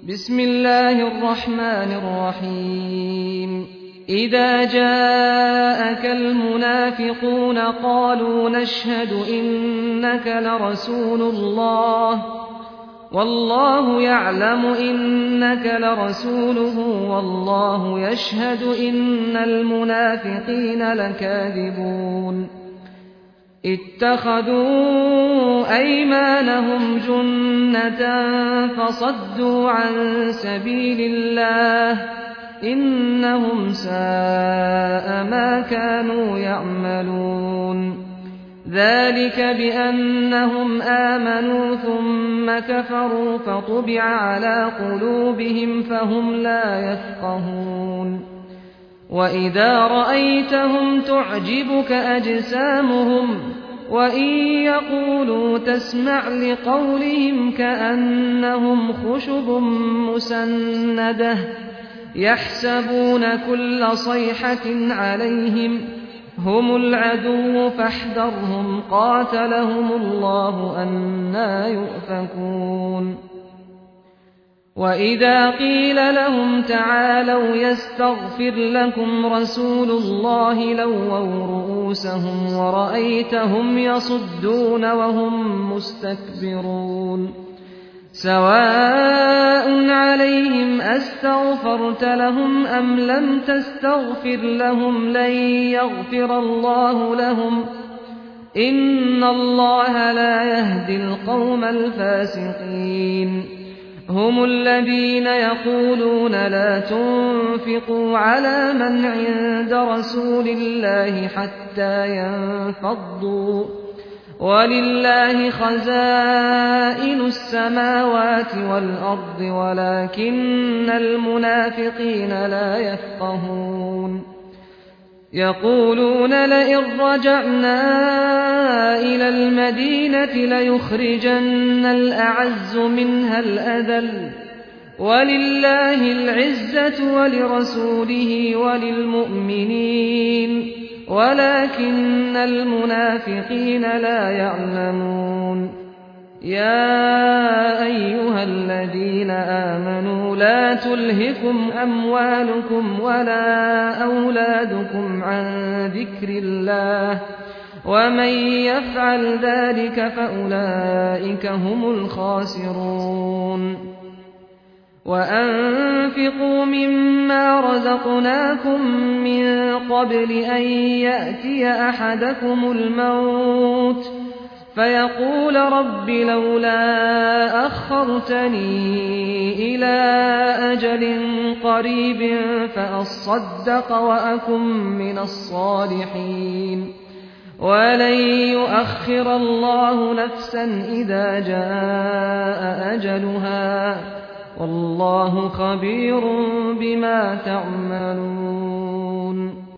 بسم الله الرحمن الرحيم إذا جاءك المنافقون قالوا نشهد إنك لرسول الله والله يعلم إنك لرسوله والله يشهد إن المنافقين لكاذبون اتخذوا أيمانهم جنة فصدوا عن سبيل الله إنهم ساء ما كانوا يعملون ذلك بأنهم آمنوا ثم كفروا فطبع على قلوبهم فهم لا يفقهون وإذا رأيتهم تعجبك أجسامهم وإن يقولوا تسمع لقولهم كأنهم خشب مسندة يحسبون كل صيحة عليهم هم العدو فاحذرهم قاتلهم الله أنى يؤفكون وإذا قيل لهم تعالوا يستغفر لكم رسول الله لووا رؤوسهم ورأيتهم يصدون وهم مستكبرون سواء عليهم أستغفرت لهم أم لم تستغفر لهم لن يغفر الله لهم إن الله لا يهدي القوم الفاسقين هم الذين يقولون لا تنفقوا على من عند رسول الله حتى ينفضوا ولله خزائن السماوات والأرض ولكن المنافقين لا يفقهون يقولون لئن رجعنا إلى المدينة ليخرجن الأعز منها الأذل ولله العزة ولرسوله وللمؤمنين ولكن المنافقين لا يعلمون يا أيها الذين آمنوا لا تلهكم أموالكم ولا أولادكم عن ذكر الله ومن يفعل ذلك فأولئك هم الخاسرون وأنفقوا مما رزقناكم من قبل أن يأتي أحدكم الموت فيقول رب لولا أخرتني إلى أجل قريب فأصدق وأكن من الصالحين ولن يؤخر الله نفسا إذا جاء أجلها والله خبير بما تعملون